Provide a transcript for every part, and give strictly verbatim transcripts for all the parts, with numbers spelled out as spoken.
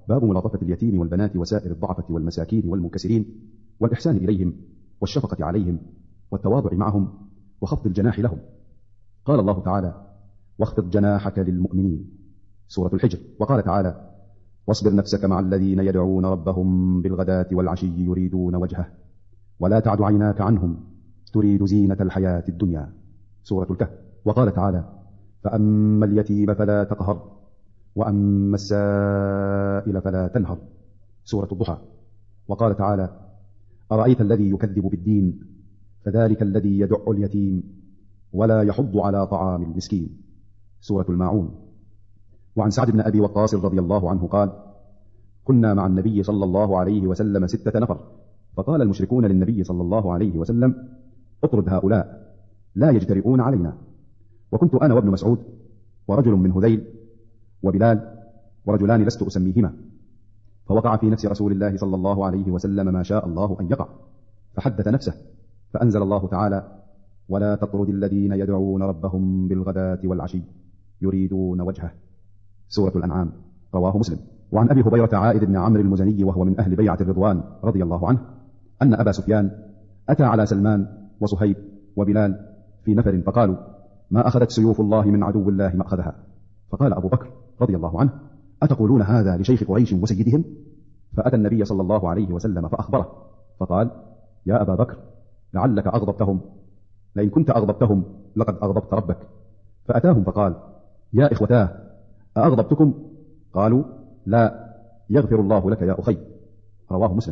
باب ملاطفة اليتيم والبنات وسائر الضعفة والمساكين والمنكسرين والإحسان إليهم والشفقة عليهم والتواضع معهم وخفض الجناح لهم. قال الله تعالى: واخفض جناحك للمؤمنين، سورة الحجر. وقال تعالى: واصبر نفسك مع الذين يدعون ربهم بالغداة والعشي يريدون وجهه ولا تعد عيناك عنهم تريد زينة الحياة الدنيا، سورة الكهف. وقال تعالى: فأما اليتيم فلا تقهر وأما السائل فلا تنهر، سورة الضحى. وقال تعالى: أرأيت الذي يكذب بالدين فذلك الذي يدع اليتيم ولا يحض على طعام المسكين، سورة الماعون. وعن سعد بن أبي وقاص رضي الله عنه قال: كنا مع النبي صلى الله عليه وسلم ستة نفر، فقال المشركون للنبي صلى الله عليه وسلم: اطرد هؤلاء لا يجترئون علينا. وكنت أنا وابن مسعود ورجل من هذيل وبلال ورجلان لست أسميهما، فوقع في نفس رسول الله صلى الله عليه وسلم ما شاء الله أن يقع، فحدث نفسه، فأنزل الله تعالى: ولا تطرد الذين يدعون ربهم بالغداة والعشي يريدون وجهه، سورة الأنعام. رواه مسلم. وعن أبي هريرة عائد بن عمرو المزني وهو من أهل بيعة الرضوان رضي الله عنه أن أبا سفيان أتى على سلمان وصهيب وبلال في نفر فقالوا: ما أخذت سيوف الله من عدو الله ما أخذها. فقال أبو بكر رضي الله عنه: أتقولون هذا لشيخ قريش وسيدهم؟ فأتى النبي صلى الله عليه وسلم فأخبره، فقال: يا أبا بكر لعلك أغضبتهم، لئن كنت أغضبتهم لقد أغضبت ربك. فأتاهم فقال: يا إخوتاه أأغضبتكم؟ قالوا: لا، يغفر الله لك يا أخي. رواه مسلم.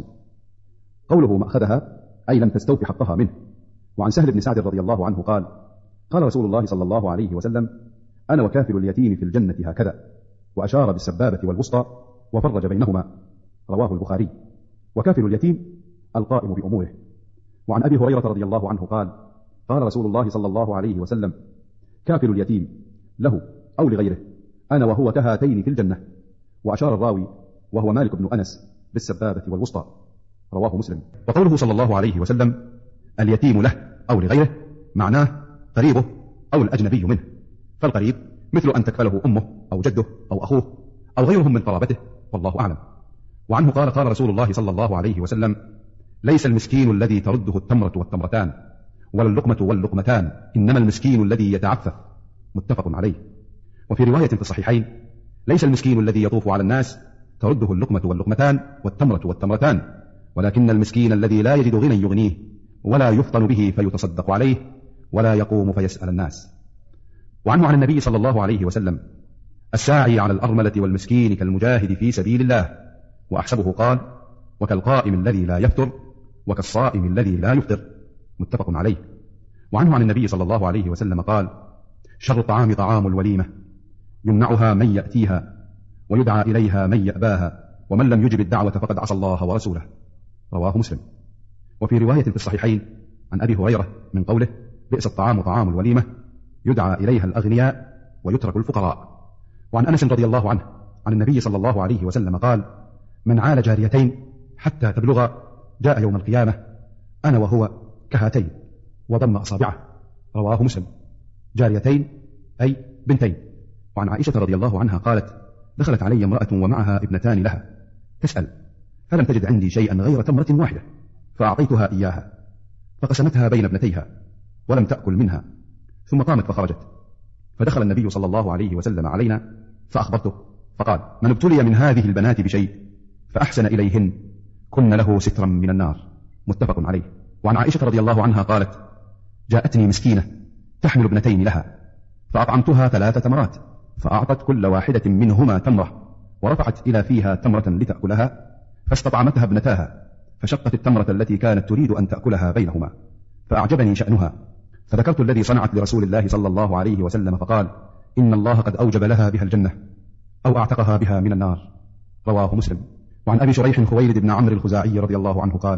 قوله ما أخذها أي لم تستوفي حقها منه. وعن سهل بن سعد رضي الله عنه قال: قال رسول الله صلى الله عليه وسلم: أنا وكافل اليتيم في الجنة هكذا، وأشار بالسبابة والوسطى وفرج بينهما. رواه البخاري. وكافل اليتيم القائم بأموره. وعن أبي هريرة رضي الله عنه قال: قال رسول الله صلى الله عليه وسلم: كافل اليتيم له أو لغيره أنا وهو كهاتين في الجنة. وأشار الراوي وهو مالك بن أنس بالسبابة والوسطى. رواه مسلم. وقوله صلى الله عليه وسلم: اليتيم له أو لغيره معناه قريبه أو الأجنبي منه، فالقريب مثل أن تكفله أمه أو جده أو أخوه أو غيرهم من قرابته، والله أعلم. وعنه قال: قال رسول الله صلى الله عليه وسلم: ليس المسكين الذي ترده التمرة والتمرتان ولا اللقمة واللقمتان، إنما المسكين الذي يتعفف، متفق عليه. وفي رواية في الصحيحين: ليس المسكين الذي يطوف على الناس ترده اللقمة واللقمتان والتمرة والتمرتان، ولكن المسكين الذي لا يجد غنى يغنيه ولا يفطن به فيتصدق عليه ولا يقوم فيسأل الناس. وعنه عن النبي صلى الله عليه وسلم: الساعي على الأرملة والمسكين كالمجاهد في سبيل الله. وأحسبه قال: وكالقائم الذي لا يفطر وكالصائم الذي لا يفطر، متفق عليه. وعنه عن النبي صلى الله عليه وسلم قال: شر الطعام طعام الوليمة، يمنعها من يأتيها ويدعى إليها من يأباها، ومن لم يجب الدعوة فقد عصى الله ورسوله. رواه مسلم. وفي رواية في الصحيحين عن أبي هريرة من قوله: بئس الطعام طعام الوليمة، يدعى إليها الأغنياء ويترك الفقراء. وعن أنس رضي الله عنه عن النبي صلى الله عليه وسلم قال: من عال جاريتين حتى تبلغ جاء يوم القيامة أنا وهو كهاتين، وضم أصابعه. رواه مسلم. جاريتين أي بنتين. وعن عائشة رضي الله عنها قالت: دخلت علي امرأة ومعها ابنتان لها تسأل، فلم تجد عندي شيئا غير تمرة واحدة، فأعطيتها إياها، فقسمتها بين ابنتيها ولم تأكل منها، ثم قامت فخرجت. فدخل النبي صلى الله عليه وسلم علينا فأخبرته، فقال: من ابتلي من هذه البنات بشيء فأحسن إليهن كن له سترا من النار، متفق عليه. وعن عائشة رضي الله عنها قالت: جاءتني مسكينة تحمل ابنتين لها، فأطعمتها ثلاث تمرات، فأعطت كل واحدة منهما تمرة، ورفعت إلى فيها تمرة لتأكلها، فاستطعمتها ابنتاها، فشقت التمرة التي كانت تريد أن تأكلها بينهما، فأعجبني شأنها، فذكرت الذي صنعت لرسول الله صلى الله عليه وسلم، فقال: إن الله قد أوجب لها بها الجنة أو أعتقها بها من النار. رواه مسلم. وعن أبي شريح خويلد بن عمرو الخزاعي رضي الله عنه قال: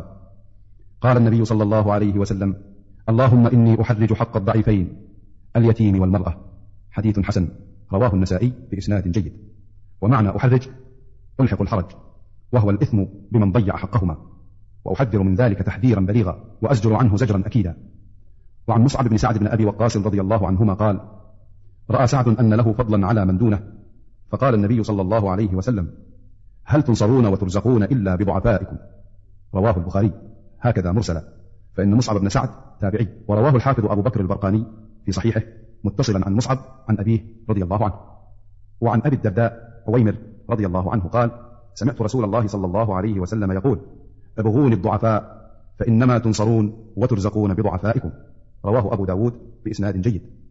قال النبي صلى الله عليه وسلم: اللهم إني أحرج حق الضعيفين اليتيم والمرأة. حديث حسن، رواه النسائي بإسناد جيد. ومعنى أحرج ألحق الحرج، وهو الإثم بمن ضيع حقهما، وأحذر من ذلك تحذيرا بليغا، وأزجر عنه زجرا أكيدا. وعن مصعب بن سعد بن أبي وقاص رضي الله عنهما قال: رأى سعد أن له فضلا على من دونه، فقال النبي صلى الله عليه وسلم: هل تنصرون وترزقون إلا بضعفائكم؟ رواه البخاري هكذا مرسلا، فإن مصعب بن سعد تابعي. ورواه الحافظ أبو بكر البرقاني في صحيحه متصلا عن مصعب عن أبيه رضي الله عنه. وعن أبي الدرداء عويمر رضي الله عنه قال: سمعت رسول الله صلى الله عليه وسلم يقول: ابغوني الضعفاء فإنما تنصرون وترزقون بضعفائكم. رواه أبو داود بإسناد جيد.